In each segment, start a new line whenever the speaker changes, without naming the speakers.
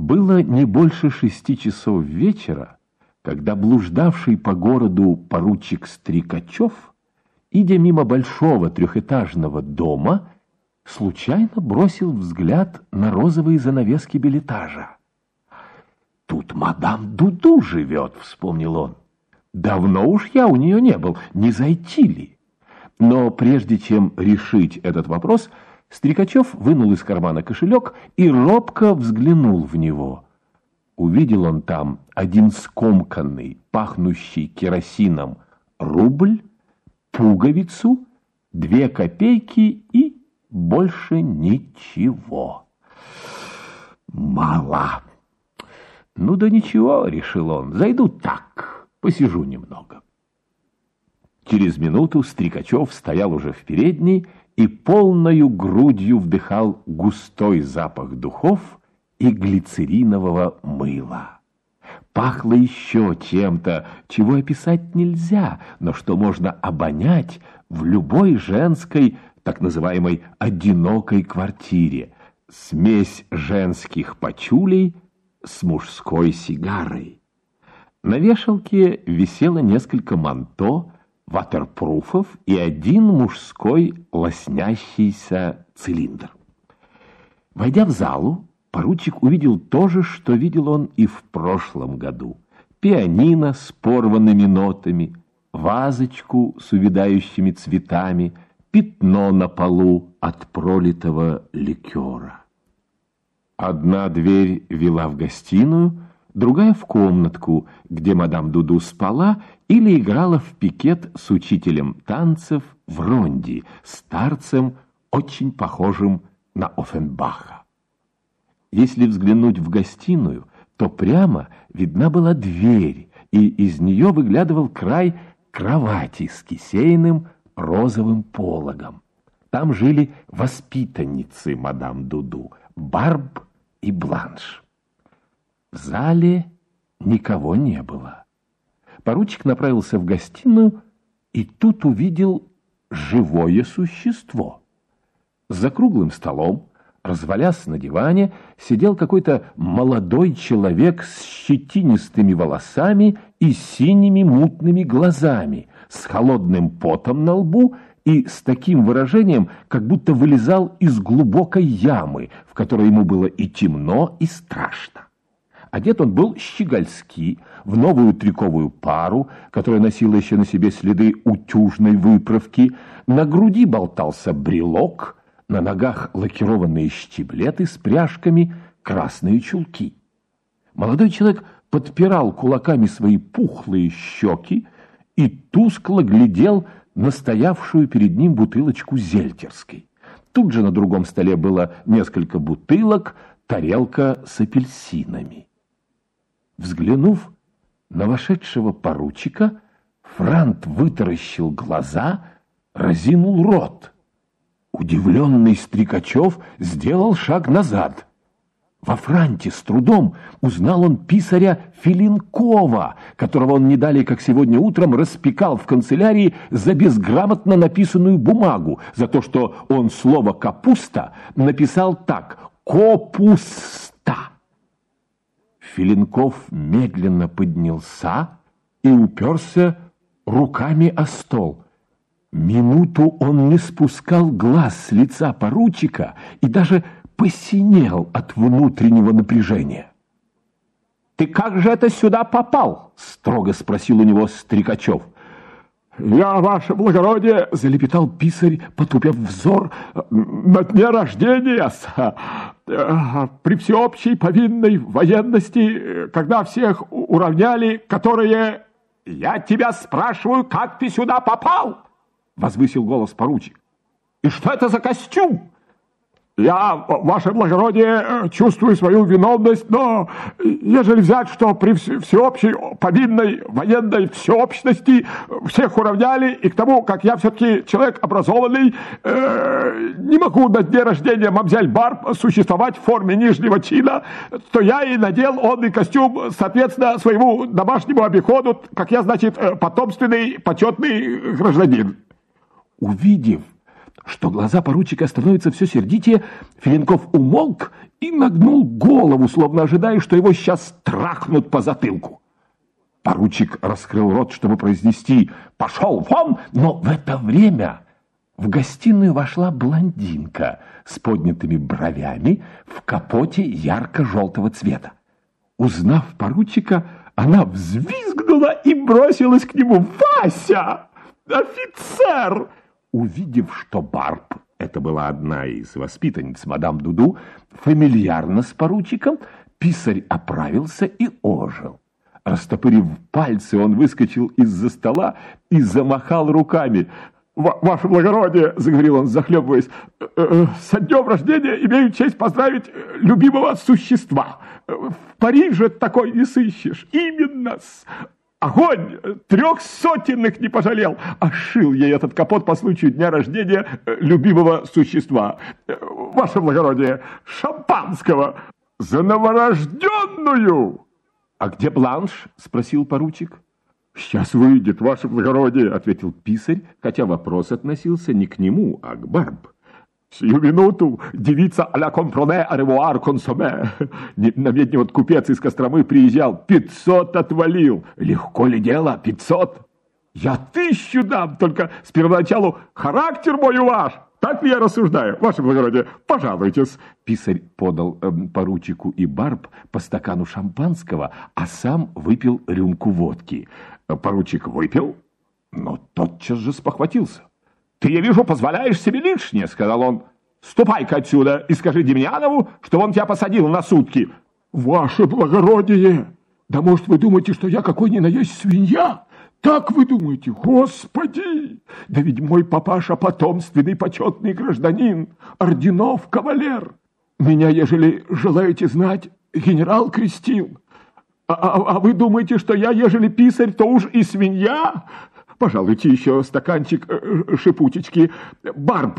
Было не больше 6 часов вечера, когда блуждавший по городу поручик Стрикачев, идя мимо большого трехэтажного дома, случайно бросил взгляд на розовые занавески бельэтажа. «Тут мадам Дуду живет», — вспомнил он. «Давно уж я у нее не был, не зайти ли?» Но прежде чем решить этот вопрос, Стрикачев вынул из кармана кошелек и робко взглянул в него. Увидел он там один скомканный, пахнущий керосином рубль, пуговицу, 2 копейки и больше ничего. «Мало». «Ну да ничего», — решил он, — «зайду так, посижу немного». Через минуту Стрикачев стоял уже в передней и полною грудью вдыхал густой запах духов и глицеринового мыла. Пахло еще чем-то, чего описать нельзя, но что можно обонять в любой женской, так называемой одинокой квартире. Смесь женских пачулей с мужской сигарой. На вешалке висело несколько манто, ватерпруфов и один мужской лоснящийся цилиндр. Войдя в залу, поручик увидел то же, что видел он и в прошлом году. Пианино с порванными нотами, вазочку с увядающими цветами, пятно на полу от пролитого ликера. Одна дверь вела в гостиную, другая в комнатку, где мадам Дуду спала или играла в пикет с учителем танцев в ронди, старцем, очень похожим на Оффенбаха. Если взглянуть в гостиную, то прямо видна была дверь, и из нее выглядывал край кровати с кисейным розовым пологом. Там жили воспитанницы мадам Дуду, Барб и Бланш. В зале никого не было. Поручик направился в гостиную и тут увидел живое существо. За круглым столом, развалясь на диване, сидел какой-то молодой человек с щетинистыми волосами и синими мутными глазами, с холодным потом на лбу и с таким выражением, как будто вылезал из глубокой ямы, в которой ему было и темно, и страшно. Одет он был щегольски, в новую триковую пару, которая носила еще на себе следы утюжной выправки, на груди болтался брелок, на ногах лакированные штиблеты с пряжками, красные чулки. Молодой человек подпирал кулаками свои пухлые щеки и тускло глядел на стоявшую перед ним бутылочку зельтерской. Тут же на другом столе было несколько бутылок, тарелка с апельсинами. Взглянув на вошедшего поручика, Франт вытаращил глаза, разинул рот. Удивленный Стрикачев сделал шаг назад. Во Франте с трудом узнал он писаря Филинкова, которого он не далее, как сегодня утром, распекал в канцелярии за безграмотно написанную бумагу, за то, что он слово «капуста» написал так «копуста». Филинков медленно поднялся и уперся руками о стол. Минуту он не спускал глаз с лица поручика и даже посинел от внутреннего напряжения. «Ты как же это сюда попал?» — строго спросил у него Стрикачев. «Я, ваше благородие, — залепетал писарь, потупив взор, — на дне рождения, при всеобщей повинной военности, когда всех уравняли, которые... Я тебя спрашиваю, как ты сюда попал?» — возвысил голос поручик. «И что это за костюм?» «Я, ваше благородие, чувствую свою виновность, но ежели взять, что при всеобщей повинной военной всеобщности всех уравняли, и к тому, как я все-таки человек образованный, не могу на дне рождения мамзель Барб существовать в форме нижнего чина, то я и надел онный костюм, соответственно, своему домашнему обиходу, как я, значит, потомственный, почетный гражданин». Увидев, что глаза поручика становятся все сердитее, Филинков умолк и нагнул голову, словно ожидая, что его сейчас трахнут по затылку. Поручик раскрыл рот, чтобы произнести «пошел вон», но в это время в гостиную вошла блондинка с поднятыми бровями в капоте ярко-желтого цвета. Узнав поручика, она взвизгнула и бросилась к нему. «Вася! Офицер!» Увидев, что Барб, это была одна из воспитанниц мадам Дуду, фамильярно с поручиком, писарь оправился и ожил. Растопырив пальцы, он выскочил из-за стола и замахал руками. «Ваше благородие!» — заговорил он, захлебываясь. «Со днем рождения имею честь поздравить любимого существа. В Париже такой не сыщешь. Именно-с! Огонь! 300 не пожалел! А шил ей этот капот по случаю дня рождения любимого существа. Ваше благородие, шампанского за новорожденную!» «А где Бланш?» — спросил поручик. «Сейчас выйдет, ваше благородие», — ответил писарь, хотя вопрос относился не к нему, а к Барб. «Сию минуту девица а-ля компроне аревуар консоме». На медне вот купец из Костромы приезжал, 500 отвалил. Легко ли дело, 500? Я 1000 дам, только с первоначалу характер мой у ваш. Так ли я рассуждаю, ваше благородие? Пожалуйтесь». Писарь подал поручику и Барб по стакану шампанского, а сам выпил рюмку водки. Поручик выпил, но тотчас же спохватился. «Ты, я вижу, позволяешь себе лишнее», — сказал он. «Ступай-ка отсюда и скажи Демьянову, что он тебя посадил на сутки». «Ваше благородие! Да может вы думаете, что я какой ни на есть свинья? Так вы думаете? Господи! Да ведь мой папаша потомственный почетный гражданин, орденов кавалер. Меня, ежели желаете знать, генерал крестил. А вы думаете, что я, ежели писарь, то уж и свинья? Пожалуйте еще стаканчик шипучечки. Барб,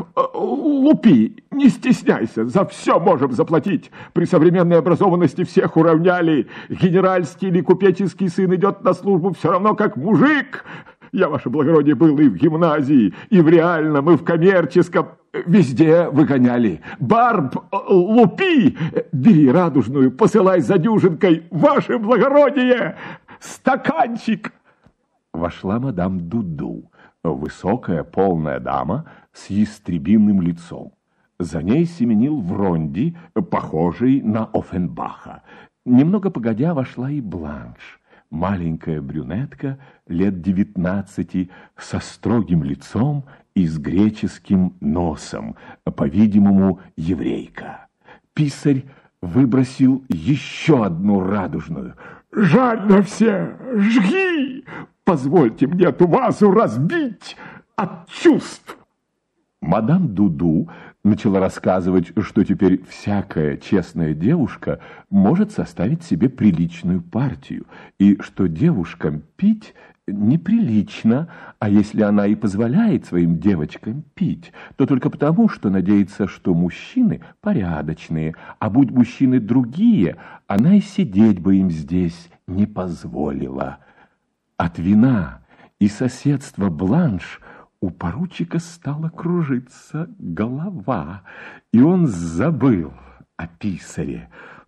лупи, не стесняйся, за все можем заплатить. При современной образованности всех уравняли. Генеральский или купеческий сын идет на службу все равно как мужик. Я, ваше благородие, был и в гимназии, и в реальном, и в коммерческом. Везде выгоняли. Барб, лупи, бери радужную, посылай за дюжинкой. Ваше благородие, стаканчик. Вошла мадам Дуду, высокая полная дама с ястребиным лицом. За ней семенил Вронди, похожий на Оффенбаха. Немного погодя вошла и Бланш, маленькая брюнетка лет 19, со строгим лицом и с греческим носом, по-видимому, еврейка. Писарь выбросил еще одну радужную. «Жаль на все! Жги! Позвольте мне эту вазу разбить от чувств!» Мадам Дуду начала рассказывать, что теперь всякая честная девушка может составить себе приличную партию, и что девушкам пить неприлично, а если она и позволяет своим девочкам пить, то только потому, что надеется, что мужчины порядочные, а будь мужчины другие, она и сидеть бы им здесь не позволила. От вина и соседства Бланш у поручика стала кружиться голова, и он забыл о писаре.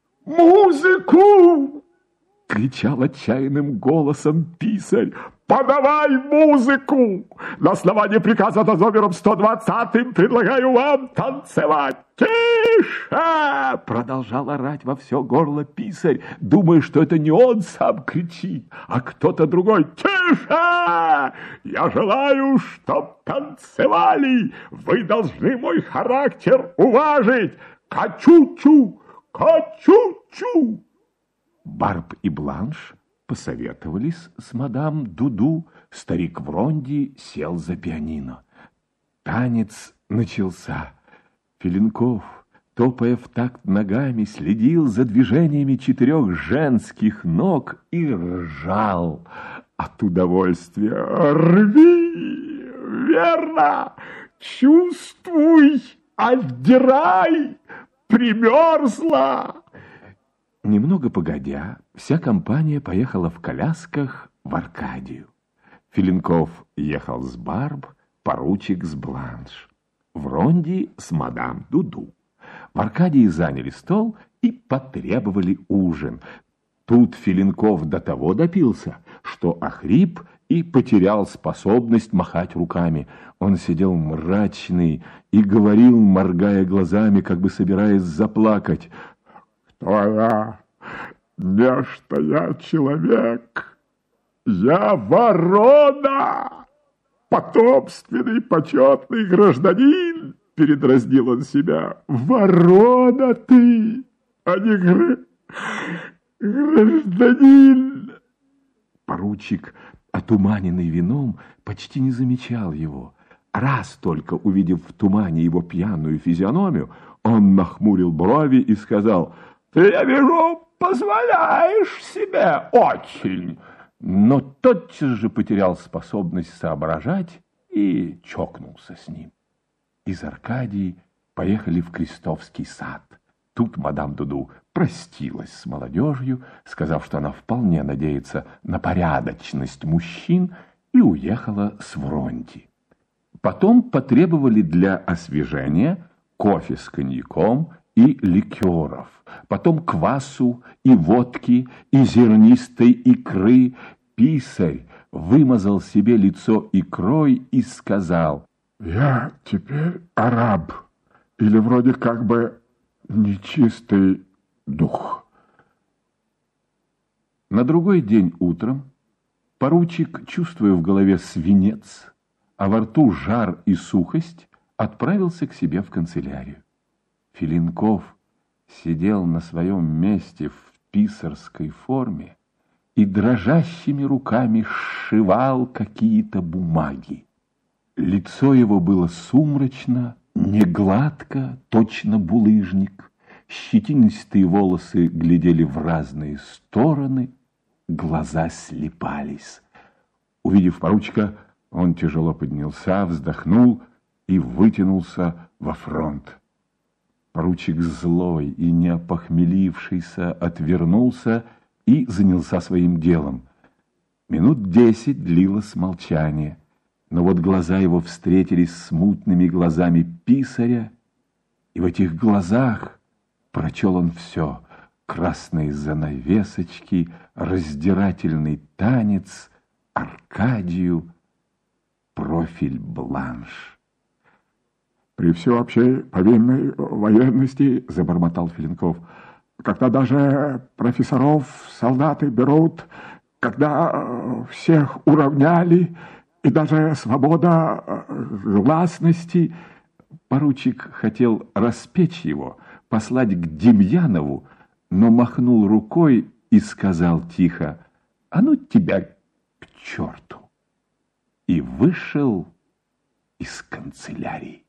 «Музыку!» — кричал отчаянным голосом писарь. «Подавай музыку! На основании приказа за номером 120 предлагаю вам танцевать!» «Тише!» — продолжал орать во все горло писарь, думая, что это не он сам кричит, а кто-то другой. «Тише! Я желаю, чтоб танцевали! Вы должны мой характер уважить! Качу-чу! Качу-чу!» Барб и Бланш посоветовались с мадам Дуду. Старик Вронди сел за пианино. Танец начался. Филинков, топая в такт ногами, следил за движениями 4 женских ног и ржал от удовольствия. «Рви! Верно! Чувствуй! Отдирай! Примерзла!» Немного погодя, вся компания поехала в колясках в Аркадию. Филинков ехал с Барб, поручик с Бланш. Вронди с мадам Дуду. В Аркадии заняли стол и потребовали ужин. Тут Филинков до того допился, что охрип и потерял способность махать руками. Он сидел мрачный и говорил, моргая глазами, как бы собираясь заплакать: «Кто я? Нечто я человек. Я ворона! Потомственный, почетный гражданин!» Передразнил он себя. «Ворона ты, а не гражданин!» Поручик, отуманенный вином, почти не замечал его. Раз только увидев в тумане его пьяную физиономию, он нахмурил брови и сказал: «Ты, я вижу, позволяешь себе очень!» Но тотчас же потерял способность соображать и чокнулся с ним. Из Аркадии поехали в Крестовский сад. Тут мадам Дуду простилась с молодежью, сказав, что она вполне надеется на порядочность мужчин, и уехала с Вронди. Потом потребовали для освежения кофе с коньяком и ликеров, потом квасу и водки, и зернистой икры. Писарь вымазал себе лицо икрой и сказал: «Я теперь араб, или вроде как бы нечистый дух». На другой день утром поручик, чувствуя в голове свинец, а во рту жар и сухость, отправился к себе в канцелярию. Филинков сидел на своем месте в писарской форме и дрожащими руками сшивал какие-то бумаги. Лицо его было сумрачно, не гладко, точно булыжник. Щетинистые волосы глядели в разные стороны, глаза слепались. Увидев поручика, он тяжело поднялся, вздохнул и вытянулся во фронт. Поручик, злой и не опохмелившийся, отвернулся и занялся своим делом. Минут 10 длилось молчание, но вот глаза его встретились с мутными глазами писаря, и в этих глазах прочел он все: красные занавесочки, раздирательный танец, Аркадию, профиль бланш. «При всеобщей повинной военности, — забормотал Филинков, — когда даже профессоров солдаты берут, когда всех уравняли, и даже свобода гласности...» Поручик хотел распечь его, послать к Демьянову, но махнул рукой и сказал тихо: «А ну тебя к черту!» и вышел из канцелярии.